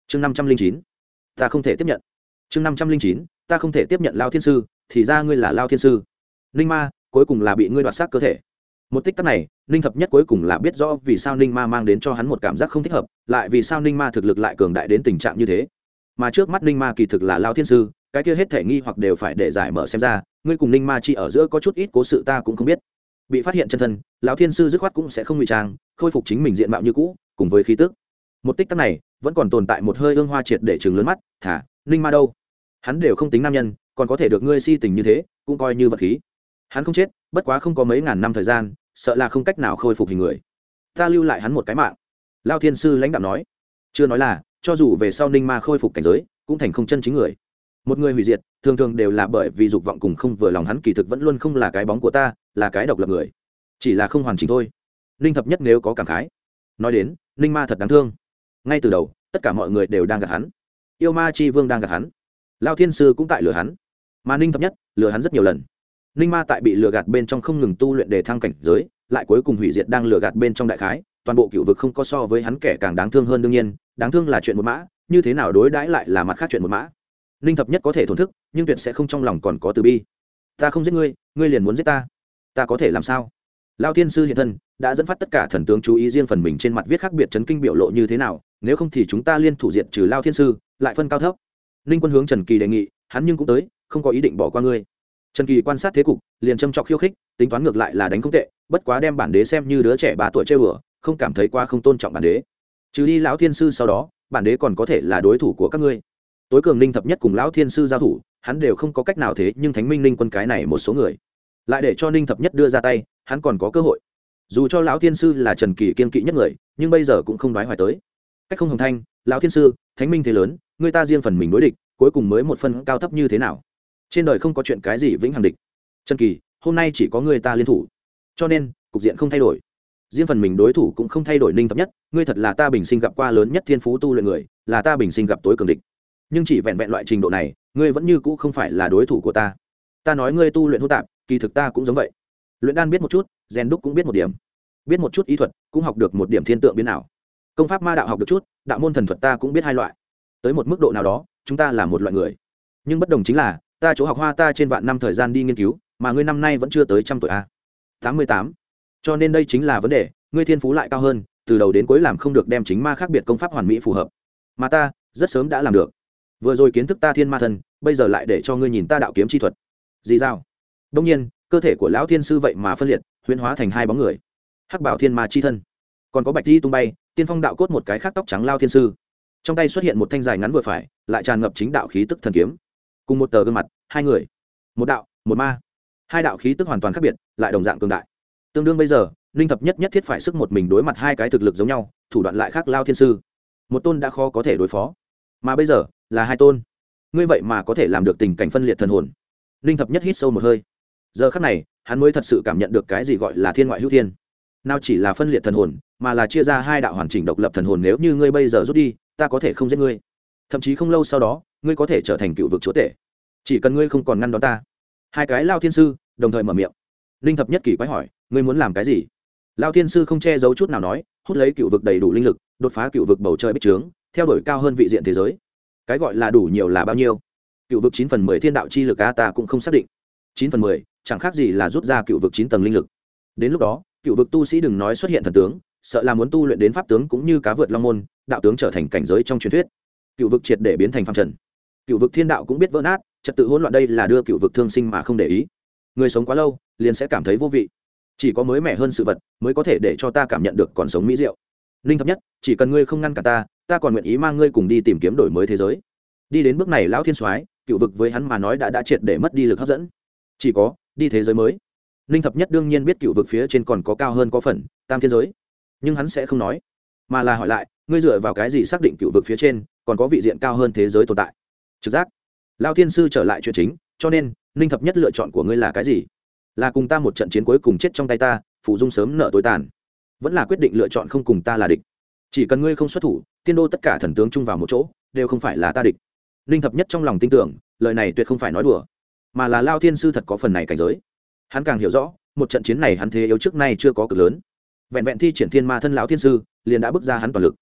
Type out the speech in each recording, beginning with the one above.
chương 509, ta không thể tiếp nhận. chương 509, ta không thể tiếp nhận. Lao thiên sư, thì ra ngươi là Lao thiên sư. Ninh ma cuối cùng là bị ngươi đoạt xác cơ thể. Một tích tắc này, Ninh thập nhất cuối cùng là biết rõ vì sao Ninh ma mang đến cho hắn một cảm giác không thích hợp, lại vì sao Ninh ma thực lực lại cường đại đến tình trạng như thế. Mà trước mắt Ninh ma kỳ thực là Lao thiên sư, cái kia hết thể nghi hoặc đều phải để giải mở xem ra, ngươi cùng Ninh ma chi ở giữa có chút ít cố sự ta cũng không biết. Bị phát hiện chân thân, lão thiên sư dứt khoát cũng sẽ không ngụy trang, khôi phục chính mình diện mạo như cũ, cùng với khí tức. Một tích tắc này, vẫn còn tồn tại một hơi ương hoa triệt để trừng lớn mắt, thả, Ninh ma đâu? Hắn đều không tính nam nhân, còn có thể được ngươi si tình như thế, cũng coi như vật khí. Hắn không chết, bất quá không có mấy ngàn năm thời gian, sợ là không cách nào khôi phục hình người. Ta lưu lại hắn một cái mạng. Lão thiên sư lãnh đạm nói. Chưa nói là, cho dù về sau Ninh ma khôi phục cảnh giới, cũng thành không chân chính người. Một người hủy diệt, thường thường đều là bởi vì dục vọng cùng không vừa lòng, hắn kỳ thực vẫn luôn không là cái bóng của ta, là cái độc lập người, chỉ là không hoàn chỉnh thôi. Ninh thập nhất nếu có cảm khái. Nói đến, Ninh ma thật đáng thương. Ngay từ đầu, tất cả mọi người đều đang gạt hắn. Yêu ma chi vương đang gạt hắn, Lão thiên sư cũng tại lừa hắn, mà Ninh thập nhất lừa hắn rất nhiều lần. Ninh ma tại bị lừa gạt bên trong không ngừng tu luyện để thăng cảnh giới, lại cuối cùng hủy diệt đang lừa gạt bên trong đại khái, toàn bộ cựu vực không có so với hắn kẻ càng đáng thương hơn. Đương nhiên, đáng thương là chuyện một mã, như thế nào đối đãi lại là mặt khác chuyện một mã. Ninh thập nhất có thể thổn thức, nhưng tuyệt sẽ không trong lòng còn có từ bi. Ta không giết ngươi, ngươi liền muốn giết ta, ta có thể làm sao? Lão thiên sư hiện thân, đã dẫn phát tất cả thần tướng chú ý, riêng phần mình trên mặt viết khác biệt chấn kinh biểu lộ như thế nào, nếu không thì chúng ta liên thủ diệt trừ Lão thiên sư, lại phân cao thấp. Ninh quân hướng Trần Kỳ đề nghị, hắn nhưng cũng tới, không có ý định bỏ qua ngươi. Trần Kỳ quan sát thế cục, liền châm chọc khiêu khích, tính toán ngược lại là đánh không tệ, bất quá đem bản đế xem như đứa trẻ 3 tuổi chơi bừa, không cảm thấy quá không tôn trọng bản đế. Trừ đi Lão thiên sư sau đó, bản đế còn có thể là đối thủ của các ngươi. Tối cường Ninh thập nhất cùng Lão thiên sư giao thủ, hắn đều không có cách nào, thế nhưng Thánh Minh Ninh quân cái này một số người, lại để cho Ninh thập nhất đưa ra tay, hắn còn có cơ hội. Dù cho Lão thiên sư là Trần Kỳ kiên kỵ nhất người, nhưng bây giờ cũng không đoái hoài tới. Cách không hồng thanh, Lão thiên sư, Thánh Minh thế lớn, người ta riêng phần mình đối địch, cuối cùng mới một phân cao thấp như thế nào? Trên đời không có chuyện cái gì vĩnh hằng địch. Trần Kỳ, hôm nay chỉ có người ta liên thủ, cho nên cục diện không thay đổi, riêng phần mình đối thủ cũng không thay đổi. Ninh thập nhất, ngươi thật là ta bình sinh gặp qua lớn nhất thiên phú tu luyện người, là ta bình sinh gặp tối cường địch, nhưng chỉ vẹn vẹn loại trình độ này, ngươi vẫn như cũ không phải là đối thủ của ta. Ta nói ngươi tu luyện hỗn tạp, kỳ thực ta cũng giống vậy. Luyện đan biết một chút, rèn đúc cũng biết một điểm, biết một chút ý thuật, cũng học được một điểm thiên tượng biến ảo. Công pháp ma đạo học được chút, đạo môn thần thuật ta cũng biết 2 loại. Tới một mức độ nào đó, chúng ta là một loại người. Nhưng bất đồng chính là, ta chỗ học hoa ta trên vạn năm thời gian đi nghiên cứu, mà ngươi năm nay vẫn chưa tới 100 tuổi a. 88. Cho nên đây chính là vấn đề, ngươi thiên phú lại cao hơn, từ đầu đến cuối làm không được đem chính ma khác biệt công pháp hoàn mỹ phù hợp. Mà ta, rất sớm đã làm được. Vừa rồi kiến thức ta thiên ma thần, bây giờ lại để cho ngươi nhìn ta đạo kiếm chi thuật. Gì sao? Đương nhiên, cơ thể của lão thiên sư vậy mà phân liệt, huyễn hóa thành 2 bóng người. Hắc bảo thiên ma chi thân, còn có bạch di tung bay, tiên phong đạo cốt một cái khác tóc trắng lao thiên sư. Trong tay xuất hiện một thanh dài ngắn vừa phải, lại tràn ngập chính đạo khí tức thần kiếm. Cùng một tờ gương mặt, 2 người, một đạo, một ma. 2 đạo khí tức hoàn toàn khác biệt, lại đồng dạng cường đại. Tương đương bây giờ, Ninh thập nhất nhất thiết phải sức một mình đối mặt 2 cái thực lực giống nhau, thủ đoạn lại khác lao thiên sư. Một tôn đã khó có thể đối phó, mà bây giờ là 2 tôn. Ngươi vậy mà có thể làm được tình cảnh phân liệt thần hồn. Ninh thập nhất hít sâu một hơi. Giờ khắc này, hắn mới thật sự cảm nhận được cái gì gọi là thiên ngoại hữu thiên. Nào chỉ là phân liệt thần hồn, mà là chia ra 2 đạo hoàn chỉnh độc lập thần hồn. Nếu như ngươi bây giờ rút đi, ta có thể không giết ngươi. Thậm chí không lâu sau đó, ngươi có thể trở thành cựu vực chúa tể. Chỉ cần ngươi không còn ngăn đón ta. 2 cái lao thiên sư đồng thời mở miệng. Ninh thập nhất kỳ quái hỏi, ngươi muốn làm cái gì? Lao thiên sư không che giấu chút nào nói, hút lấy cựu vực đầy đủ linh lực, đột phá cựu vực bầu trời bích trướng, theo đuổi cao hơn vị diện thế giới. Cái gọi là đủ nhiều là bao nhiêu? Cựu vực 9/10 thiên đạo chi lực ta cũng không xác định. 9/10 chẳng khác gì là rút ra cựu vực 9 tầng linh lực. Đến lúc đó, cựu vực tu sĩ đừng nói xuất hiện thần tướng, sợ là muốn tu luyện đến pháp tướng cũng như cá vượt long môn, đạo tướng trở thành cảnh giới trong truyền thuyết. Cựu vực triệt để biến thành phàm trần. Cựu vực thiên đạo cũng biết vỡ nát, trật tự hỗn loạn, đây là đưa cựu vực thương sinh mà không để ý. Người sống quá lâu, liền sẽ cảm thấy vô vị. Chỉ có mới mẻ hơn sự vật mới có thể để cho ta cảm nhận được còn sống mỹ diệu. Ninh thập nhất, chỉ cần ngươi không ngăn cả ta còn nguyện ý mang ngươi cùng đi tìm kiếm đổi mới thế giới. Đi đến bước này, lão thiên soái, cựu vực với hắn mà nói đã triệt để mất đi lực hấp dẫn. Chỉ có đi thế giới mới. Ninh thập nhất đương nhiên biết cựu vực phía trên còn có cao hơn có phần tam thiên giới, nhưng hắn sẽ không nói, mà là hỏi lại, ngươi dựa vào cái gì xác định cựu vực phía trên còn có vị diện cao hơn thế giới tồn tại? Trực giác. Lão thiên sư trở lại chuyện chính, cho nên Ninh thập nhất lựa chọn của ngươi là cái gì? Là cùng ta một trận chiến cuối cùng chết trong tay ta, phụ dung sớm nợ tối tàn, vẫn là quyết định lựa chọn không cùng ta là địch? Chỉ cần ngươi không xuất thủ, tiên đô tất cả thần tướng chung vào một chỗ đều không phải là ta địch. Ninh thập nhất trong lòng tin tưởng, lời này tuyệt không phải nói đùa, mà là Lao thiên sư thật có phần này cảnh giới. Hắn càng hiểu rõ, một trận chiến này hắn thế yếu trước nay chưa có cực lớn, vẹn vẹn thi triển thiên ma thân lão thiên sư liền đã bước ra hắn toàn lực.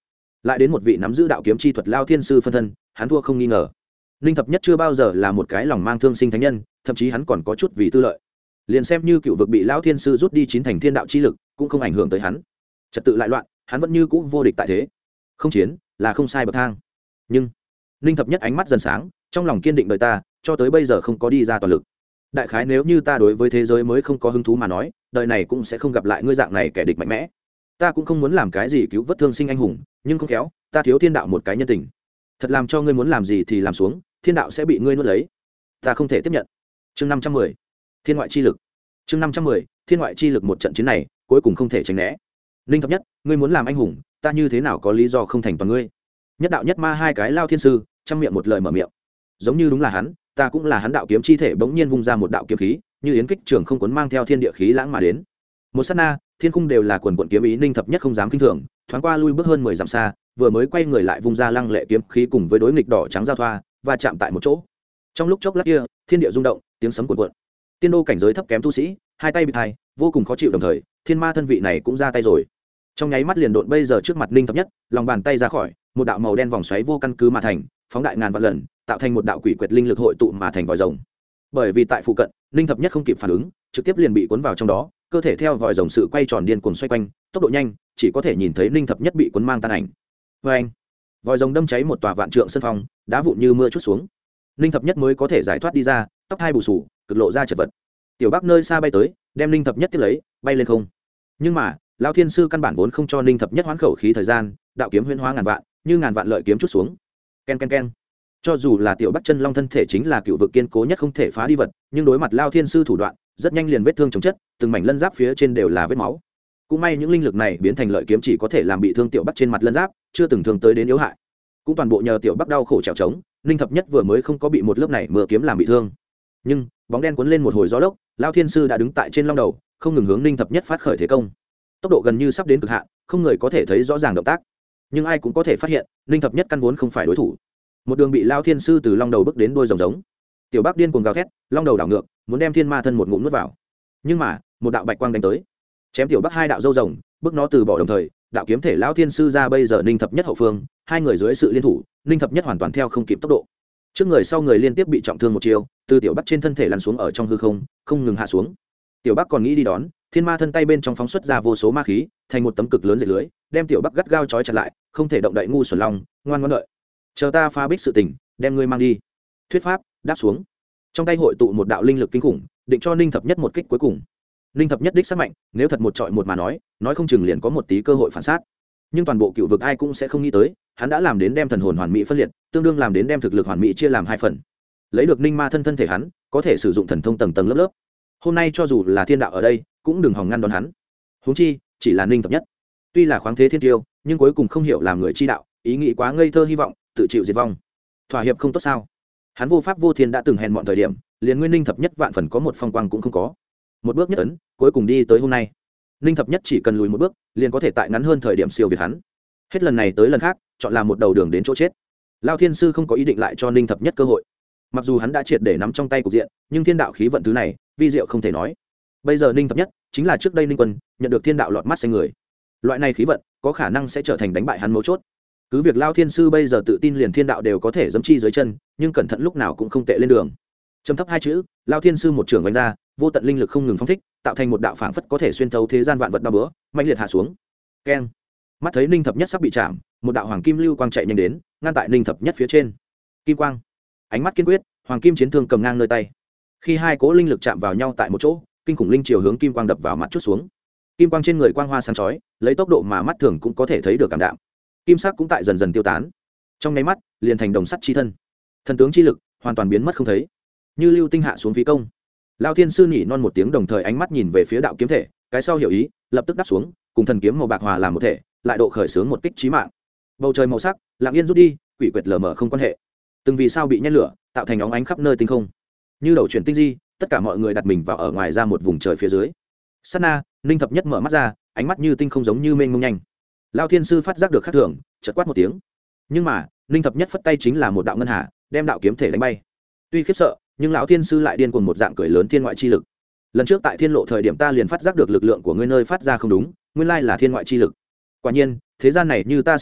lại đến một vị nắm giữ đạo kiếm chi thuật lao thiên sư phân thân, hắn thua không nghi ngờ. Ninh thập nhất chưa bao giờ là một cái lòng mang thương sinh thánh nhân, thậm chí hắn còn có chút vì tư lợi. Liền xem như cựu vực bị lão thiên sư rút đi 9 thành thiên đạo chi lực, cũng không ảnh hưởng tới hắn. Trật tự lại loạn, hắn vẫn như cũ vô địch tại thế. Không chiến là không sai bậc thang. Nhưng Ninh thập nhất ánh mắt dần sáng, trong lòng kiên định đời ta, cho tới bây giờ không có đi ra toàn lực. Đại khái nếu như ta đối với thế giới mới không có hứng thú mà nói, đời này cũng sẽ không gặp lại ngươi dạng này kẻ địch mạnh mẽ. Ta cũng không muốn làm cái gì cứu vớt thương sinh anh hùng, nhưng không khéo, ta thiếu thiên đạo một cái nhân tình. Thật làm cho ngươi muốn làm gì thì làm xuống, thiên đạo sẽ bị ngươi nuốt lấy. Ta không thể tiếp nhận. Chương 510, thiên ngoại chi lực. Chương 510, thiên ngoại chi lực. Một trận chiến này, cuối cùng không thể tránh né. Ninh thập nhất, ngươi muốn làm anh hùng, ta như thế nào có lý do không thành toàn ngươi? Nhất đạo nhất ma hai cái lao thiên sư, trăm miệng một lời mở miệng. Giống như đúng là hắn, ta cũng là hắn. Đạo kiếm chi thể bỗng nhiên vung ra một đạo kiếm khí, như yến kích trường không cuốn mang theo thiên địa khí lãng mà đến. Một sát na, thiên cung đều là quần quần kiếm ý. Ninh thập nhất không dám kinh thường, thoáng qua lui bước hơn 10 dặm xa, vừa mới quay người lại vung ra lăng lệ kiếm khí cùng với đối nghịch đỏ trắng giao thoa và chạm tại một chỗ. Trong lúc chốc lát kia, thiên địa rung động, tiếng sấm cuộn cuộn. Tiên đô cảnh giới thấp kém tu sĩ, hai tay bị thai, vô cùng khó chịu, đồng thời thiên ma thân vị này cũng ra tay rồi. Trong nháy mắt liền độn bây giờ trước mặt Ninh thập nhất, lòng bàn tay ra khỏi một đạo màu đen vòng xoáy vô căn cứ mà thành, phóng đại ngàn vạn lần, tạo thành một đạo quỷ quyệt linh lực hội tụ mà thành vòi rồng. Bởi vì tại phụ cận, Ninh thập nhất không kịp phản ứng, trực tiếp liền bị cuốn vào trong đó, cơ thể theo vòi rồng sự quay tròn điên cuồng xoay quanh, tốc độ nhanh, chỉ có thể nhìn thấy Ninh thập nhất bị cuốn mang tan ảnh. Và anh, vòi rồng đâm cháy một tòa vạn trượng sân phong, đá vụn như mưa chút xuống. Ninh thập nhất mới có thể giải thoát đi ra, tóc hai bù sù, cực lộ ra chật vật. Tiểu Bắc nơi xa bay tới, đem Ninh thập nhất tiếp lấy, bay lên không. Nhưng mà lão thiên sư căn bản vốn không cho Ninh thập nhất hoán khẩu khí thời gian, đạo kiếm huyễn hóa ngàn vạn, như ngàn vạn lợi kiếm chút xuống. Ken ken ken. Cho dù là Tiểu Bắc chân long thân thể chính là cựu vực kiên cố nhất không thể phá đi vật, nhưng đối mặt lão thiên sư thủ đoạn, rất nhanh liền vết thương chồng chất, từng mảnh lân giáp phía trên đều là vết máu. Cũng may những linh lực này biến thành lợi kiếm chỉ có thể làm bị thương Tiểu Bắc trên mặt lân giáp, chưa từng thương tới đến yếu hại. Cũng toàn bộ nhờ Tiểu Bắc đau khổ trèo trống, Ninh thập nhất vừa mới không có bị một lớp này mưa kiếm làm bị thương. Nhưng bóng đen cuốn lên một hồi gió lốc, lão thiên sư đã đứng tại trên long đầu, không ngừng hướng Ninh thập nhất phát khởi thế công. Tốc độ gần như sắp đến cực hạn, không người có thể thấy rõ ràng động tác, nhưng ai cũng có thể phát hiện Ninh thập nhất căn vốn không phải đối thủ. Một đường bị lão thiên sư từ long đầu bước đến đuôi rồng giống. Tiểu Bắc điên cuồng gào thét, long đầu đảo ngược, muốn đem thiên ma thân một ngụm nuốt vào. Nhưng mà một đạo bạch quang đánh tới, chém Tiểu Bắc hai đạo râu rồng, bước nó từ bỏ, đồng thời đạo kiếm thể lão thiên sư ra. Bây giờ Ninh thập nhất hậu phương, hai người dưới sự liên thủ, Ninh thập nhất hoàn toàn theo không kịp tốc độ. Trước người sau người liên tiếp bị trọng thương một chiêu, từ Tiểu Bắc trên thân thể lăn xuống ở trong hư không, không ngừng hạ xuống. Tiểu Bắc còn nghĩ đi đón, thiên ma thân tay bên trong phóng xuất ra vô số ma khí, thành một tấm cực lớn dệt lưới, đem Tiểu Bắc gắt gao trói chặt lại, không thể động đậy. Ngu xuẩn long, ngoan ngoãn đợi, chờ ta phá bích sự tình, đem ngươi mang đi. Thuyết pháp đáp xuống, trong tay hội tụ một đạo linh lực kinh khủng, định cho Ninh thập nhất một kích cuối cùng. Ninh thập nhất đích sắc mạnh, nếu thật một trọi một mà nói không chừng liền có một tí cơ hội phản sát. Nhưng toàn bộ cựu vực ai cũng sẽ không nghĩ tới, hắn đã làm đến đem thần hồn hoàn mỹ phân liệt, tương đương làm đến đem thực lực hoàn mỹ chia làm hai phần. Lấy được Ninh ma thân thể hắn, có thể sử dụng thần thông tầng tầng lớp lớp. Hôm nay cho dù là thiên đạo ở đây, cũng đừng hòng ngăn đón hắn. Huống chi chỉ là Ninh thập nhất, tuy là khoáng thế thiên tiêu, nhưng cuối cùng không hiểu làm người chi đạo, ý nghĩ quá ngây thơ, hy vọng tự chịu diệt vong. Thỏa hiệp không tốt sao? Hắn vô pháp vô thiên đã từng hèn mọn thời điểm, liền nguyên Ninh thập nhất vạn phần có một phong quang cũng không có. Một bước nhất ấn, cuối cùng đi tới hôm nay. Ninh thập nhất chỉ cần lùi một bước, liền có thể tại ngắn hơn thời điểm siêu việt hắn. Hết lần này tới lần khác, chọn làm một đầu đường đến chỗ chết. Lão thiên sư không có ý định lại cho Ninh thập nhất cơ hội. Mặc dù hắn đã triệt để nắm trong tay cục diện, nhưng thiên đạo khí vận thứ này, vi diệu không thể nói. Bây giờ Ninh thập nhất chính là trước đây Ninh quân nhận được thiên đạo lọt mắt xanh người. Loại này khí vận có khả năng sẽ trở thành đánh bại hắn mấu chốt. Cứ việc Lão thiên sư bây giờ tự tin liền thiên đạo đều có thể giẫm chi dưới chân, nhưng cẩn thận lúc nào cũng không tệ lên đường. Trầm thấp hai chữ, Lão thiên sư một trường vung ra, vô tận linh lực không ngừng phóng thích, tạo thành một đạo phảng phất có thể xuyên thấu thế gian vạn vật đao bữa, mạnh liệt hạ xuống. Keng. Mắt thấy Ninh thập nhất sắp bị chạm, một đạo hoàng kim lưu quang chạy nhanh đến, ngăn tại Ninh thập nhất phía trên. Kim quang, ánh mắt kiên quyết, hoàng kim chiến thương cầm ngang nơi tay. Khi hai cỗ linh lực chạm vào nhau tại một chỗ, kinh khủng linh chiều hướng kim quang đập vào mặt chút xuống. Kim quang trên người quang hoa sáng chói, lấy tốc độ mà mắt thường cũng có thể thấy được cảm đạm. Kim sắc cũng tại dần dần tiêu tán, trong nháy mắt liền thành đồng sắt chi thân. Thần tướng chi lực hoàn toàn biến mất không thấy, như lưu tinh hạ xuống phí công. Lão thiên sư nhỉ non một tiếng, đồng thời ánh mắt nhìn về phía đạo kiếm thể, cái sau hiểu ý, lập tức đáp xuống, cùng thần kiếm màu bạc hòa làm một thể, lại độ khởi xướng một kích chí mạng. Bầu trời màu sắc lặng yên rút đi, quỷ quyệt lờ mờ không quan hệ. Từng vì sao bị nhen lửa, tạo thành óng ánh khắp nơi tinh không. Như đầu chuyển tinh di, tất cả mọi người đặt mình vào ở ngoài ra một vùng trời phía dưới. Sát na, Ninh thập nhất mở mắt ra, ánh mắt như tinh không giống như mênh mông nhanh. Lão thiên sư phát giác được khác thường, chợt quát một tiếng. Nhưng mà, Ninh thập nhất phất tay chính là một đạo ngân hà, đem đạo kiếm thể đánh bay. Tuy khiếp sợ, nhưng lão thiên sư lại điên cuồng một dạng cười lớn thiên ngoại chi lực. Lần trước tại thiên lộ thời điểm ta liền phát giác được lực lượng của ngươi nơi phát ra không đúng, nguyên lai là thiên ngoại chi lực. Quả nhiên, thế gian này như ta sở liệu,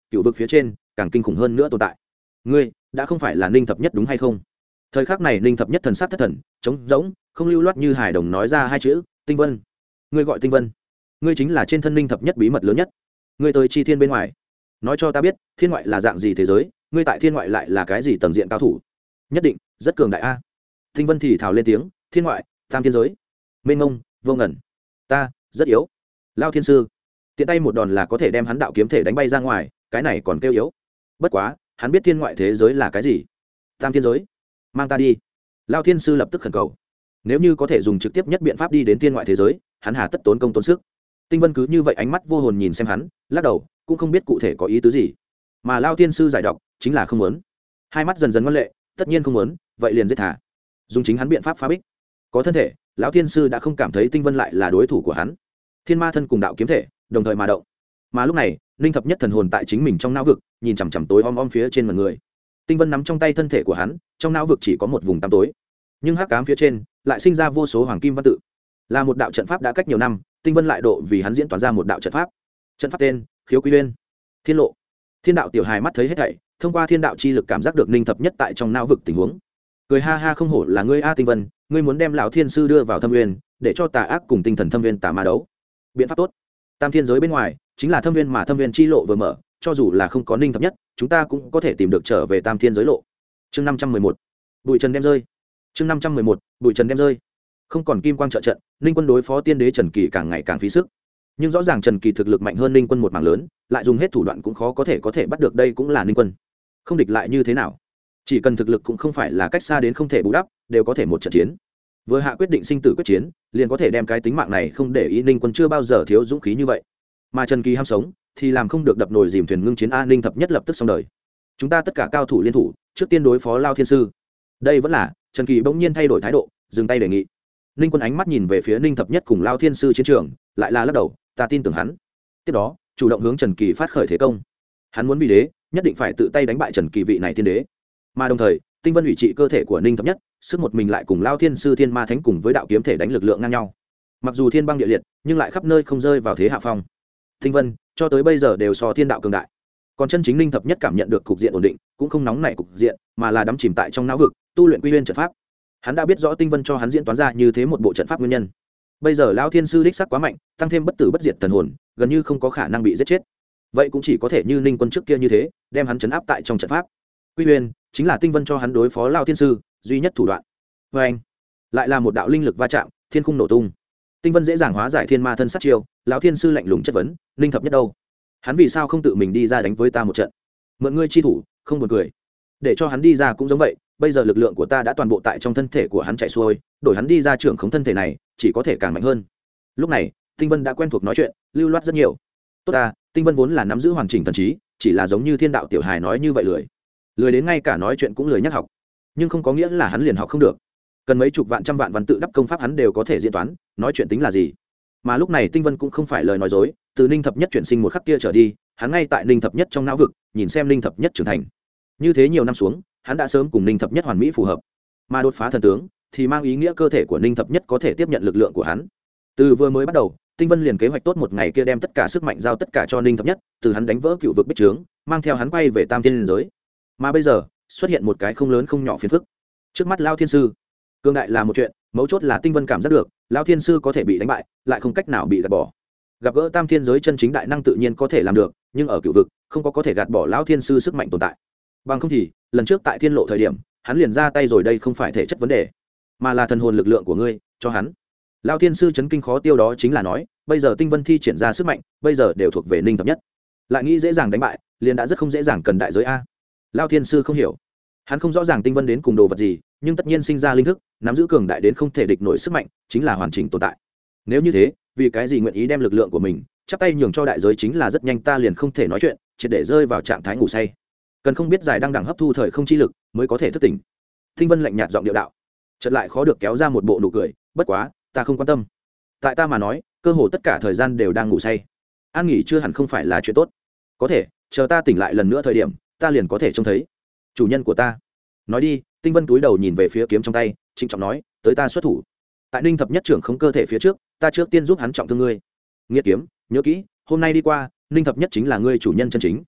cựu vực phía trên càng kinh khủng hơn nữa tồn tại. Ngươi đã không phải là Ninh Thập Nhất đúng hay không? Thời khắc này Ninh Thập Nhất thần sắc thất thần, trống rỗng, không lưu loát như hài đồng nói ra hai chữ Tinh Vân. Ngươi gọi Tinh Vân? Ngươi chính là trên thân Ninh Thập Nhất bí mật lớn nhất. Ngươi tới chi thiên bên ngoài, nói cho ta biết thiên ngoại là dạng gì thế giới, ngươi tại thiên ngoại lại là cái gì tầng diện cao thủ? Nhất định rất cường đại a. Tinh Vân thì thào lên tiếng, thiên ngoại, tam thiên giới, mênh mông, vô ngẩn. Ta rất yếu. Lao thiên sư tiện tay một đòn là có thể đem hắn đạo kiếm thể đánh bay ra ngoài, cái này còn kêu yếu. Bất quá hắn biết thiên ngoại thế giới là cái gì. Tam thiên giới, mang ta đi. Lao thiên sư lập tức khẩn cầu. Nếu như có thể dùng trực tiếp nhất biện pháp đi đến thiên ngoại thế giới, hắn hà tất tốn công tốn sức. Tinh Vân cứ như vậy ánh mắt vô hồn nhìn xem hắn, lắc đầu, cũng không biết cụ thể có ý tứ gì. Mà Lao thiên sư giải đọc chính là không muốn. Hai mắt dần dần ngoan lệ, tất nhiên không muốn, vậy liền giết thả. Dùng chính hắn biện pháp phá bích. Có thân thể, lão thiên sư đã không cảm thấy Tinh Vân lại là đối thủ của hắn. Thiên ma thân cùng đạo kiếm thể đồng thời mà động. Mà lúc này Ninh Thập Nhất thần hồn tại chính mình trong não vực, nhìn chằm chằm tối om om phía trên mọi người. Tinh Vân nắm trong tay thân thể của hắn, trong não vực chỉ có một vùng tăm tối, nhưng hắc ám phía trên lại sinh ra vô số hoàng kim văn tự. Là một đạo trận pháp đã cách nhiều năm, Tinh Vân lại độ vì hắn diễn toán ra một đạo trận pháp. Trận pháp tên Khiếu Quy Uyên Thiên Lộ. Thiên đạo tiểu hài mắt thấy hết thảy, thông qua thiên đạo chi lực cảm giác được Ninh Thập Nhất tại trong não vực tình huống. Cười ha ha, không hổ là ngươi a Tinh Vân, ngươi muốn đem lão thiên sư đưa vào thâm uyên, để cho tà ác cùng tinh thần thâm uyên tà ma đấu. Biện pháp tốt. Tam thiên giới bên ngoài chính là thâm viên, mà thâm viên chi lộ vừa mở, cho dù là không có Ninh Thập Nhất, chúng ta cũng có thể tìm được trở về tam thiên giới lộ. Chương 511, bụi trần đem rơi. Chương 511, bụi trần đem rơi. Không còn kim quang trợ trận, Ninh Quân đối phó tiên đế Trần Kỳ càng ngày càng phí sức. Nhưng rõ ràng Trần Kỳ thực lực mạnh hơn Ninh Quân một mảng lớn, lại dùng hết thủ đoạn cũng khó có thể bắt được, đây cũng là Ninh Quân. Không địch lại như thế nào? Chỉ cần thực lực cũng không phải là cách xa đến không thể bù đắp, đều có thể một trận chiến. Vừa hạ quyết định sinh tử quyết chiến, liền có thể đem cái tính mạng này không để ý. Ninh Quân chưa bao giờ thiếu dũng khí như vậy. Mà Trần Kỳ ham sống thì làm không được đập nồi dìm thuyền ngưng chiến a. Ninh Thập Nhất lập tức xong đời. Chúng ta tất cả cao thủ liên thủ, trước tiên đối phó Lao thiên sư. Đây vẫn là Trần Kỳ bỗng nhiên thay đổi thái độ, dừng tay đề nghị. Ninh Quân ánh mắt nhìn về phía Ninh Thập Nhất cùng Lao thiên sư chiến trường, lại là lắc đầu, ta tin tưởng hắn. Tiếp đó chủ động hướng Trần Kỳ phát khởi thế công. Hắn muốn vì đế, nhất định phải tự tay đánh bại Trần Kỳ vị này tiên đế. Mà đồng thời Tinh Vân ủy trị cơ thể của Ninh Thập Nhất, sức một mình lại cùng Lao thiên sư thiên ma thánh cùng với đạo kiếm thể đánh lực lượng ngang nhau. Mặc dù thiên băng địa liệt, nhưng lại khắp nơi không rơi vào thế hạ phong. Tinh Vân cho tới bây giờ đều so thiên đạo cường đại. Còn chân chính Ninh Thập Nhất cảm nhận được cục diện ổn định, cũng không nóng nảy cục diện, mà là đắm chìm tại trong não vực, tu luyện Quy Nguyên trận pháp. Hắn đã biết rõ Tinh Vân cho hắn diễn toán ra như thế một bộ trận pháp nguyên nhân. Bây giờ Lão thiên sư đích sắc quá mạnh, tăng thêm bất tử bất diệt thần hồn, gần như không có khả năng bị giết chết. Vậy cũng chỉ có thể như Ninh Quân trước kia như thế, đem hắn trấn áp tại trong trận pháp. Quy Nguyên chính là Tinh Vân cho hắn đối phó Lão thiên sư duy nhất thủ đoạn. Và anh lại là một đạo linh lực va chạm, thiên khung nổ tung. Tinh Vân dễ dàng hóa giải thiên ma thân sát chiêu. Lão thiên sư lạnh lùng chất vấn, Ninh Thập Nhất đâu? Hắn vì sao không tự mình đi ra đánh với ta một trận? Mượn ngươi chi thủ, không buồn cười. Để cho hắn đi ra cũng giống vậy, bây giờ lực lượng của ta đã toàn bộ tại trong thân thể của hắn chạy xuôi, đổi hắn đi ra trưởng khống thân thể này, chỉ có thể càng mạnh hơn. Lúc này Tinh Vân đã quen thuộc nói chuyện, lưu loát rất nhiều. Tốt ta, Tinh Vân vốn là nắm giữ hoàn chỉnh thần trí, chỉ là giống như thiên đạo tiểu hài nói như vậy, lười đến ngay cả nói chuyện cũng lười nhắc học. Nhưng không có nghĩa là hắn liền học không được. Cần mấy chục vạn trăm vạn văn tự đắp công pháp hắn đều có thể diễn toán, nói chuyện tính là gì? Mà lúc này Tinh Vân cũng không phải lời nói dối, từ Ninh Thập Nhất chuyển sinh một khắc kia trở đi, hắn ngay tại Ninh Thập Nhất trong não vực, nhìn xem Ninh Thập Nhất trưởng thành. Như thế nhiều năm xuống, hắn đã sớm cùng Ninh Thập Nhất hoàn mỹ phù hợp. Mà đột phá thần tướng thì mang ý nghĩa cơ thể của Ninh Thập Nhất có thể tiếp nhận lực lượng của hắn. Từ vừa mới bắt đầu, Tinh Vân liền kế hoạch tốt một ngày kia đem tất cả sức mạnh giao tất cả cho Ninh Thập Nhất, từ hắn đánh vỡ cựu vực bích trướng, mang theo hắn quay về Tam Thiên giới. Mà bây giờ, xuất hiện một cái không lớn không nhỏ phiền phức. Trước mắt Lao thiên sư, cương đại là một chuyện, mấu chốt là Tinh Vân cảm giác được Lao thiên sư có thể bị đánh bại, lại không cách nào bị gạt bỏ. Gặp gỡ Tam Thiên giới chân chính đại năng tự nhiên có thể làm được, nhưng ở cựu vực không có thể gạt bỏ Lao thiên sư sức mạnh tồn tại. Bằng không thì lần trước tại thiên lộ thời điểm hắn liền ra tay rồi, đây không phải thể chất vấn đề, mà là thần hồn lực lượng của ngươi cho hắn. Lao thiên sư chấn kinh khó tiêu, đó chính là nói bây giờ Tinh Vân thi triển ra sức mạnh bây giờ đều thuộc về Ninh Thập Nhất, lại nghĩ dễ dàng đánh bại liền đã rất không dễ dàng, cần đại giới a. Lao thiên sư không hiểu, hắn không rõ ràng Tinh Vân đến cùng đồ vật gì, nhưng tất nhiên sinh ra linh thức, nắm giữ cường đại đến không thể địch nổi sức mạnh, chính là hoàn chỉnh tồn tại. Nếu như thế, vì cái gì nguyện ý đem lực lượng của mình chắp tay nhường cho đại giới? Chính là rất nhanh ta liền không thể nói chuyện, triệt để rơi vào trạng thái ngủ say, cần không biết giải đang đẳng hấp thu thời không chi lực mới có thể thức tỉnh. Tinh Vân lạnh nhạt giọng điệu đạo, chợt lại khó được kéo ra một bộ nụ cười, bất quá ta không quan tâm, tại ta mà nói cơ hồ tất cả thời gian đều đang ngủ say, an nghỉ chưa hẳn không phải là chuyện tốt. Có thể chờ ta tỉnh lại lần nữa thời điểm, ta liền có thể trông thấy chủ nhân của ta. Nói đi, Tinh Vân túi đầu nhìn về phía kiếm trong tay, trịnh trọng nói, tới ta xuất thủ. Tại Ninh Thập Nhất trưởng không cơ thể phía trước, ta trước tiên giúp hắn trọng thương ngươi. Nghiệt kiếm, nhớ kỹ, hôm nay đi qua, Ninh Thập Nhất chính là ngươi chủ nhân chân chính.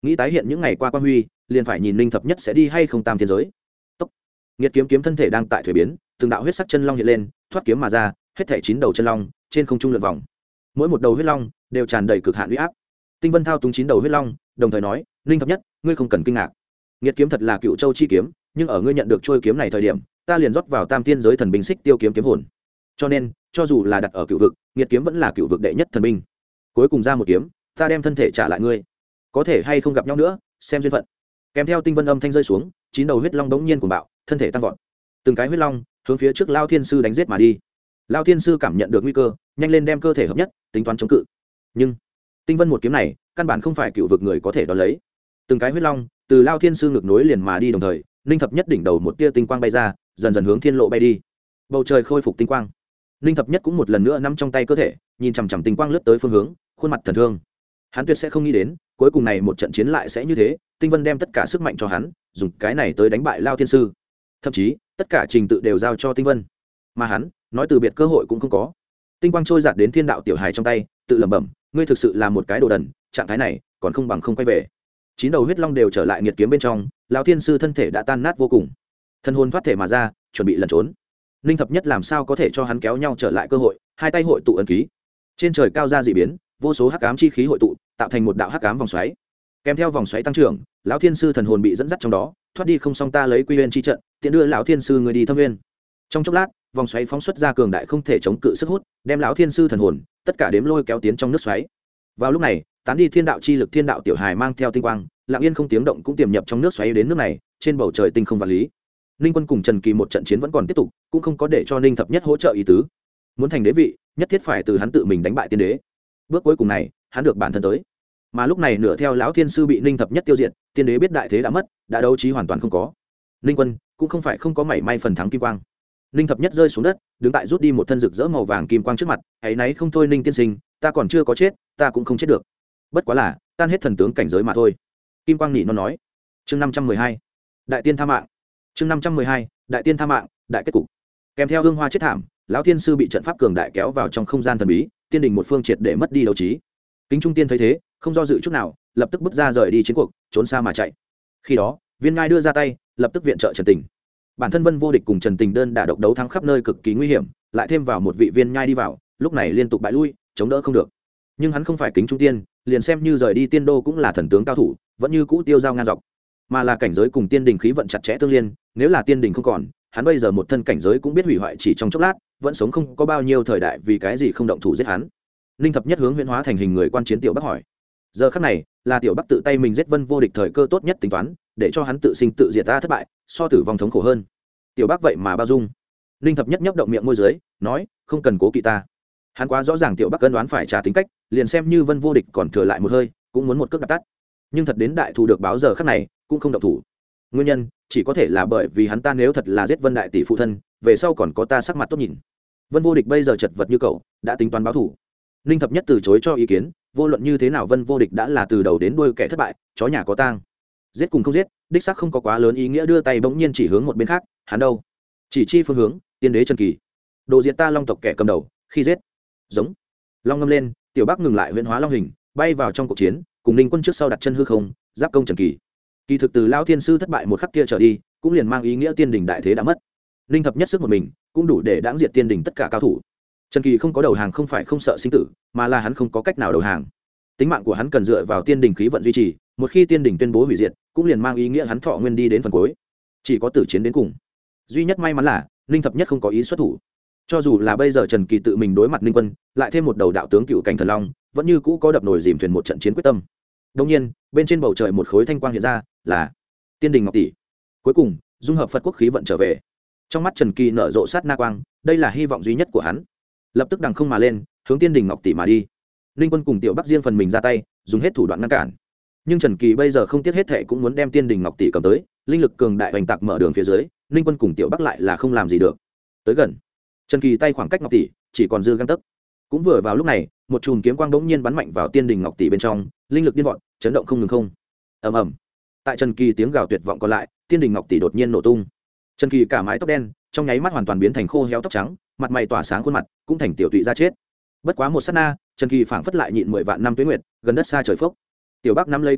nghĩ tái hiện những ngày qua quan huy liền phải nhìn ninh thập nhất sẽ đi hay không tam thiên giới. Tốc. Nghiệt kiếm kiếm thân thể đang tại thuế biến, từng đạo huyết sắc chân long hiện lên, thoát kiếm mà ra, hết thảy 9 đầu chân long trên không trung lượn vòng, mỗi một đầu huyết long đều tràn đầy cực hạn uy áp. Tinh Vân thao túng 9 đầu huyết long, đồng thời nói, ninh thập nhất, ngươi không cần kinh ngạc, nghiệt kiếm thật là cựu châu chi kiếm, nhưng ở ngươi nhận được trôi kiếm này thời điểm, ta liền rót vào tam thiên giới thần binh xích tiêu kiếm kiếm hồn, cho nên cho dù là đặt ở cựu vực, nghiệt kiếm vẫn là cựu vực đệ nhất thần binh. Cuối cùng ra một kiếm, ta đem thân thể trả lại ngươi, có thể hay không gặp nhau nữa xem duyên phận. Kèm theo tinh vân âm thanh rơi xuống, 9 đầu huyết long bỗng nhiên cuồng bạo, thân thể tăng vọt, từng cái huyết long hướng phía trước Lao Thiên Sư đánh giết mà đi. Lao Thiên Sư cảm nhận được nguy cơ, nhanh lên đem cơ thể hợp nhất, tính toán chống cự. Nhưng tinh vân một kiếm này căn bản không phải cựu vực người có thể đón lấy. Từng cái huyết long từ Lao Thiên Sư ngược nối liền mà đi, đồng thời ninh thập nhất đỉnh đầu một tia tinh quang bay ra, dần dần hướng thiên lộ bay đi. Bầu trời khôi phục tinh quang, ninh thập nhất cũng một lần nữa nắm trong tay cơ thể, nhìn chằm chằm tinh quang lướt tới phương hướng, khuôn mặt thần thương. Hắn tuyệt sẽ không nghĩ đến cuối cùng này một trận chiến lại sẽ như thế, tinh vân đem tất cả sức mạnh cho hắn, dùng cái này tới đánh bại Lao Thiên Sư, thậm chí tất cả trình tự đều giao cho tinh vân, mà hắn nói từ biệt cơ hội cũng không có. Tinh quang trôi giạt đến thiên đạo tiểu hài trong tay, tự lẩm bẩm, ngươi thực sự là một cái đồ đần, trạng thái này còn không bằng không quay về. 9 đầu huyết long đều trở lại nghiệt kiếm bên trong, Lão Thiên Sư thân thể đã tan nát vô cùng, thân hồn thoát thể mà ra, chuẩn bị lẩn trốn. Ninh thập nhất làm sao có thể cho hắn kéo nhau trở lại cơ hội, hai tay hội tụ ấn ký, trên trời cao ra dị biến, vô số hắc ám chi khí hội tụ, tạo thành một đạo hắc ám vòng xoáy. Kèm theo vòng xoáy tăng trưởng, Lão Thiên Sư thần hồn bị dẫn dắt trong đó, thoát đi không xong ta lấy quy nguyên chi trận, tiện đưa Lão Thiên Sư người đi thâm nguyên. Trong chốc lát, vòng xoáy phóng xuất ra cường đại không thể chống cự sức hút, đem Lão Thiên Sư thần hồn tất cả đếm lôi kéo tiến trong nước xoáy. Vào lúc này, tán đi thiên đạo chi lực thiên đạo tiểu hài mang theo tinh quang, lặng yên không tiếng động cũng tiềm nhập trong nước xoáy đến nước này, trên bầu trời tinh không vạn lý. Ninh Quân cùng Trần Kỳ một trận chiến vẫn còn tiếp tục, cũng không có để cho Ninh thập nhất hỗ trợ ý tứ. Muốn thành đế vị, nhất thiết phải từ hắn tự mình đánh bại tiên đế. Bước cuối cùng này, hắn được bản thân tới. Mà lúc này nửa theo Lão Thiên Sư bị Ninh thập nhất tiêu diệt, tiên đế biết đại thế đã mất, đã đấu trí hoàn toàn không có. Ninh Quân cũng không phải không có mảy may phần thắng kim quang. Ninh thập nhất rơi xuống đất, đứng tại rút đi một thân rực rỡ màu vàng kim quang trước mặt, ấy nấy không thôi Ninh tiên sinh, ta còn chưa có chết, ta cũng không chết được. Bất quá là tan hết thần tướng cảnh giới mà thôi. Kim quang nỉ nó nói. Chương 512, đại tiên tha mạng. Chương 512, đại tiên tha mạng, đại kết cục. Kèm theo hương hoa chết thảm, Lão Thiên Sư bị trận pháp cường đại kéo vào trong không gian thần bí, tiên đình một phương triệt để mất đi đấu trí. Kính Trung Tiên thấy thế, không do dự chút nào, lập tức bước ra rời đi chiến cuộc, trốn xa mà chạy. Khi đó, Viên Ngai đưa ra tay, lập tức viện trợ Trần Tình. Bản thân Vân Vô Địch cùng Trần Tình đơn đả độc đấu thắng khắp nơi cực kỳ nguy hiểm, lại thêm vào một vị Viên Nhai đi vào, lúc này liên tục bại lui, chống đỡ không được. Nhưng hắn không phải Kính Trung Tiên, liền xem như rời đi tiên đô cũng là thần tướng cao thủ, vẫn như cũ tiêu giao ngang dọc, mà là cảnh giới cùng tiên đình khí vận chặt chẽ tương liên. Nếu là tiên đình không còn, hắn bây giờ một thân cảnh giới cũng biết hủy hoại chỉ trong chốc lát, vẫn sống không có bao nhiêu thời đại, vì cái gì không động thủ giết hắn. Ninh thập nhất hướng huyễn hóa thành hình người quan chiến Tiểu Bắc hỏi. Giờ khắc này là Tiểu Bắc tự tay mình giết Vân Vô Địch thời cơ tốt nhất tính toán, để cho hắn tự sinh tự diệt, ta thất bại so tử vong thống khổ hơn. Tiểu Bắc vậy mà bao dung. Ninh thập nhất nhấp động miệng môi dưới, nói, không cần cố kỵ ta. Hắn quá rõ ràng Tiểu Bắc cân đoán phải trả tính cách, liền xem như Vân Vô Địch còn thừa lại một hơi, cũng muốn một cước đạp tắt. Nhưng thật đến đại thù được báo giờ khắc này, cũng không động thủ. Nguyên nhân chỉ có thể là bởi vì hắn ta nếu thật là giết Vân đại tỷ phụ thân, về sau còn có ta sắc mặt tốt nhìn. Vân Vô Địch bây giờ chật vật như cậu, đã tính toán báo thủ. Ninh thập nhất từ chối cho ý kiến, vô luận như thế nào Vân Vô Địch đã là từ đầu đến đuôi kẻ thất bại, chó nhà có tang. Giết cùng không giết, đích xác không có quá lớn ý nghĩa, đưa tay bỗng nhiên chỉ hướng một bên khác, hắn đâu? Chỉ chi phương hướng, tiên đế Trần Kỳ. Đồ diệt ta Long tộc kẻ cầm đầu, khi giết. Giống. Long ngâm lên, Tiểu Bắc ngừng lại huyễn hóa long hình, bay vào trong cuộc chiến, cùng Ninh Quân trước sau đặt chân hư không, giáp công Trần Kỳ. Kỳ thực từ Lão Thiên Sư thất bại một khắc kia trở đi, cũng liền mang ý nghĩa tiên đỉnh đại thế đã mất. Ninh thập nhất sức một mình, cũng đủ để đãng diệt tiên đỉnh tất cả cao thủ. Trần Kỳ không có đầu hàng không phải không sợ sinh tử, mà là hắn không có cách nào đầu hàng. Tính mạng của hắn cần dựa vào tiên đỉnh khí vận duy trì, một khi tiên đỉnh tuyên bố hủy diệt, cũng liền mang ý nghĩa hắn thọ nguyên đi đến phần cuối, chỉ có tử chiến đến cùng. Duy nhất may mắn là Ninh thập nhất không có ý xuất thủ. Cho dù là bây giờ Trần Kỳ tự mình đối mặt Ninh Quân, lại thêm một đầu đạo tướng cựu cảnh thần long, vẫn như cũ có đập nồi dìm thuyền một trận chiến quyết tâm. Đương nhiên, bên trên bầu trời một khối thanh quang hiện ra, là tiên đình ngọc tỷ. Cuối cùng, dung hợp Phật quốc khí vận trở về. Trong mắt Trần Kỳ nở rộ sát na quang, đây là hy vọng duy nhất của hắn. Lập tức đằng không mà lên, hướng tiên đình ngọc tỷ mà đi. Ninh Quân cùng Tiểu Bắc riêng phần mình ra tay, dùng hết thủ đoạn ngăn cản. Nhưng Trần Kỳ bây giờ không tiếc hết thệ cũng muốn đem tiên đình ngọc tỷ cầm tới, linh lực cường đại hoành tạc mở đường phía dưới, Ninh Quân cùng Tiểu Bắc lại là không làm gì được. Tới gần, Trần Kỳ tay khoảng cách ngọc tỷ chỉ còn dư gang tấc. Cũng vừa vào lúc này, một chùm kiếm quang bỗng nhiên bắn mạnh vào tiên đình ngọc tỷ bên trong, linh lực điên vọt, chấn động không ngừng không. Ầm ầm. Tại Trần Kỳ tiếng gào tuyệt vọng còn lại, tiên đình ngọc tỷ đột nhiên nổ tung. Trần Kỳ cả mái tóc đen, trong nháy mắt hoàn toàn biến thành khô héo tóc trắng, mặt mày tỏa sáng khuôn mặt cũng thành tiểu tụy ra chết. Bất quá một sát na, Trần Kỳ phảng phất lại nhịn 10 vạn năm tuế nguyệt, gần đất xa trời phốc. Tiểu Bắc nắm lấy cơ hội,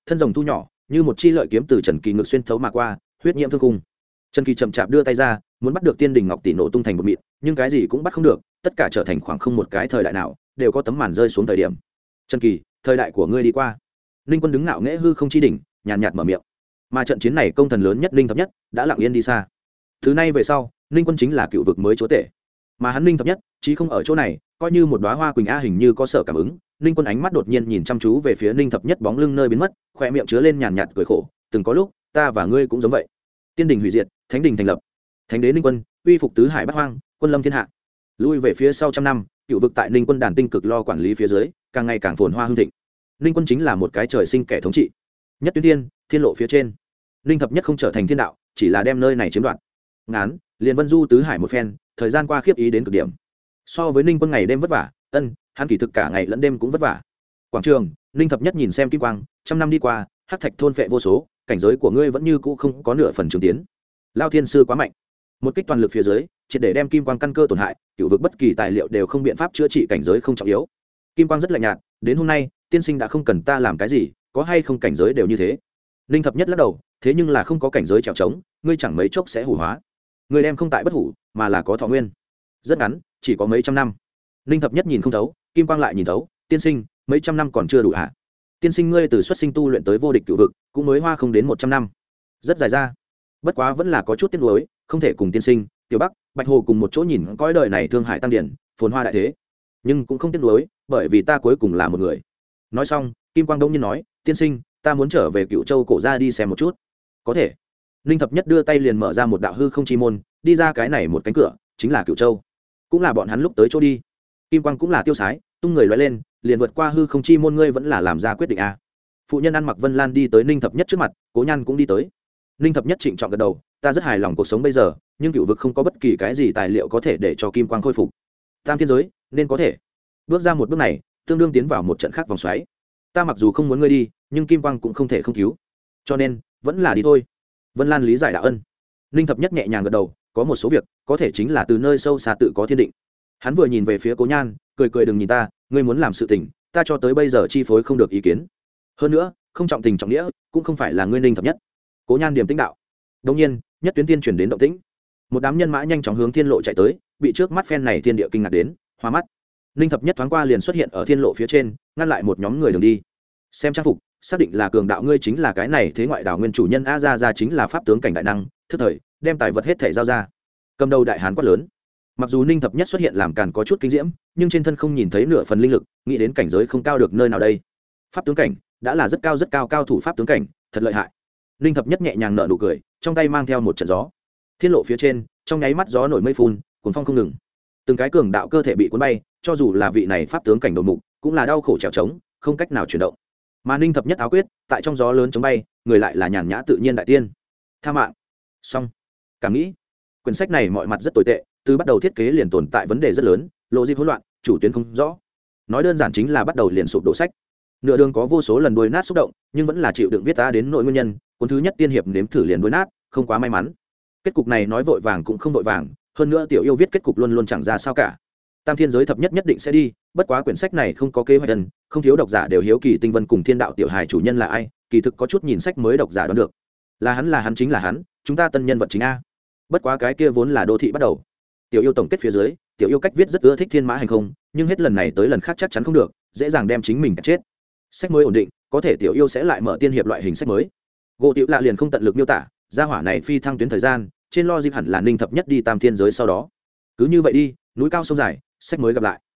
thân rồng thu nhỏ như một chi lợi kiếm từ Trần Kỳ ngực xuyên thấu mà qua, huyết nhiễm thương cung. Trần Kỳ chậm chạp đưa tay ra, muốn bắt được Tiên Đình Ngọc tỷ nổ tung thành một mịn, nhưng cái gì cũng bắt không được, tất cả trở thành khoảng không một cái thời đại nào, đều có tấm màn rơi xuống thời điểm. Trần Kỳ, thời đại của ngươi đi qua. Ninh Quân đứng ngạo nghễ hư không chi đỉnh, nhàn nhạt mở miệng. Mà trận chiến này công thần lớn nhất Ninh Thập Nhất đã lặng yên đi xa. Thứ nay về sau, Ninh Quân chính là cựu vực mới chúa tể. Mà hắn Ninh Thập Nhất, chí không ở chỗ này, coi như một đóa hoa quỳnh a hình như có sở cảm ứng. Ninh Quân ánh mắt đột nhiên nhìn chăm chú về phía Ninh Thập Nhất bóng lưng nơi biến mất, khóe miệng chứa lên nhàn nhạt cười khổ, từng có lúc, ta và ngươi cũng giống vậy. Tiên đình hủy diệt, thánh đình thành lập. Thánh đế Ninh Quân, uy phục tứ hải bát hoang, quân lâm thiên hạ. Lui về phía sau trăm năm, cựu vực tại Ninh Quân đàn tinh cực lo quản lý phía dưới, càng ngày càng phồn hoa hưng thịnh. Ninh Quân chính là một cái trời sinh kẻ thống trị. Nhất tuyến thiên, thiên lộ phía trên. Ninh Thập Nhất không trở thành thiên đạo, chỉ là đem nơi này chiếm đoạt. Ngán, liền vân du tứ hải một phen, thời gian qua khiếp ý đến cực điểm. So với Ninh Quân ngày đêm vất vả, hắn kỳ thực cả ngày lẫn đêm cũng vất vả. Quảng trường, Ninh Thập Nhất nhìn xem kim quang, trăm năm đi qua, hắc thạch thôn phệ vô số, cảnh giới của ngươi vẫn như cũ không có nửa phần trường tiến. Lao thiên sư quá mạnh, một kích toàn lực phía dưới, triệt để đem kim quang căn cơ tổn hại, cựu vực bất kỳ tài liệu đều không biện pháp chữa trị cảnh giới không trọng yếu. Kim quang rất lạnh nhạt, đến hôm nay, tiên sinh đã không cần ta làm cái gì, có hay không cảnh giới đều như thế. Ninh Thập Nhất lắc đầu, thế nhưng là không có cảnh giới trèo trống, ngươi chẳng mấy chốc sẽ hủ hóa. Ngươi đem không tại bất hủ, mà là có thọ nguyên. Rất ngắn, chỉ có mấy trăm năm. Ninh Thập Nhất nhìn không thấu, kim quang lại nhìn thấu, tiên sinh, mấy trăm năm còn chưa đủ hả? Tiên sinh ngươi từ xuất sinh tu luyện tới vô địch cựu vực, cũng mới hoa không đến 100 năm. Rất dài ra. Bất quá vẫn là có chút tiếc nuối, không thể cùng tiên sinh, Tiểu Bắc, Bạch Hồ cùng một chỗ nhìn cõi đời này thương hải tăng điển, phồn hoa đại thế. Nhưng cũng không tiếc nuối, bởi vì ta cuối cùng là một người. Nói xong, kim quang đông nhiên nói, tiên sinh, ta muốn trở về Cựu Châu cổ ra đi xem một chút. Có thể. Ninh Thập Nhất đưa tay liền mở ra một đạo hư không chi môn, đi ra cái này một cánh cửa, chính là Cựu Châu. Cũng là bọn hắn lúc tới chỗ đi. Kim quang cũng là tiêu sái, tung người lóe lên, liền vượt qua hư không chi môn, ngươi vẫn là làm ra quyết định a. Phụ nhân ăn mặc Vân Lan đi tới Ninh Thập Nhất trước mặt, Cố Nhan cũng đi tới. Ninh Thập Nhất trịnh trọng gật đầu, ta rất hài lòng cuộc sống bây giờ, nhưng cựu vực không có bất kỳ cái gì tài liệu có thể để cho kim quang khôi phục. Tam thiên giới, nên có thể. Bước ra một bước này, tương đương tiến vào một trận khác vòng xoáy. Ta mặc dù không muốn ngươi đi, nhưng kim quang cũng không thể không cứu. Cho nên, vẫn là đi thôi. Vân Lan lý giải đạo ân. Ninh Thập Nhất nhẹ nhàng gật đầu, có một số việc, có thể chính là từ nơi sâu xa tự có thiên định. Hắn vừa nhìn về phía Cố Nhan, cười cười, đừng nhìn ta, ngươi muốn làm sự tình, ta cho tới bây giờ chi phối không được ý kiến. Hơn nữa, không trọng tình trọng nghĩa, cũng không phải là ngươi Ninh Thập Nhất. Cố Nhan điềm tĩnh đạo. Đương nhiên, nhất tuyến tiên chuyển đến động tĩnh. Một đám nhân mã nhanh chóng hướng thiên lộ chạy tới, bị trước mắt phen này thiên địa kinh ngạc đến, hoa mắt. Ninh Thập Nhất thoáng qua liền xuất hiện ở thiên lộ phía trên, ngăn lại một nhóm người đường đi. Xem trang phục, xác định là cường đạo, ngươi chính là cái này thế ngoại đảo nguyên chủ nhân, a ra chính là pháp tướng cảnh đại năng, thức thời, đem tài vật hết thảy giao ra. Cầm đầu đại hán quát lớn. Mặc dù Ninh Thập Nhất xuất hiện làm càn có chút kinh diễm, nhưng trên thân không nhìn thấy nửa phần linh lực, nghĩ đến cảnh giới không cao được nơi nào đây. Pháp tướng cảnh đã là rất cao cao thủ pháp tướng cảnh, thật lợi hại. Ninh Thập Nhất nhẹ nhàng nở nụ cười, trong tay mang theo một trận gió. Thiên lộ phía trên, trong nháy mắt gió nổi mây phun, cuốn phong không ngừng. Từng cái cường đạo cơ thể bị cuốn bay, cho dù là vị này pháp tướng cảnh đầu mục, cũng là đau khổ trèo trống, không cách nào chuyển động. Mà Ninh Thập Nhất áo quyết, tại trong gió lớn chống bay, người lại là nhàn nhã tự nhiên đại tiên. Tha mạng. Xong. Cảm nghĩ, quyển sách này mọi mặt rất tồi tệ, từ bắt đầu thiết kế liền tồn tại vấn đề rất lớn, lộ dịp hỗn loạn, chủ tuyến không rõ. Nói đơn giản chính là bắt đầu liền sụp đổ sách. Nửa đường có vô số lần đuôi nát xúc động, nhưng vẫn là chịu đựng viết ta đến nội nguyên nhân, cuốn thứ nhất tiên hiệp nếm thử liền đuôi nát, không quá may mắn. Kết cục này nói vội vàng cũng không vội vàng, hơn nữa tiểu yêu viết kết cục luôn luôn chẳng ra sao cả. Tam thiên giới thập nhất nhất định sẽ đi, bất quá quyển sách này không có kế hoạch thần, không thiếu độc giả đều hiếu kỳ Tinh Vân cùng Thiên Đạo tiểu hài chủ nhân là ai, kỳ thực có chút nhìn sách mới độc giả đoán được. Là hắn chính là hắn, chúng ta tân nhân vật chính a. Bất quá cái kia vốn là đô thị bắt đầu. Tiểu yêu tổng kết phía dưới, tiểu yêu cách viết rất ưa thích thiên mã hành không, nhưng hết lần này tới lần khác chắc chắn không được, dễ dàng đem chính mình chết. Sách mới ổn định, có thể tiểu yêu sẽ lại mở tiên hiệp loại hình sách mới. Gỗ Tiểu Lạ liền không tận lực miêu tả, gia hỏa này phi thăng tuyến thời gian, trên logic hẳn là Ninh thập nhất đi tam thiên giới sau đó. Cứ như vậy đi, núi cao sông dài, sách mới gặp lại.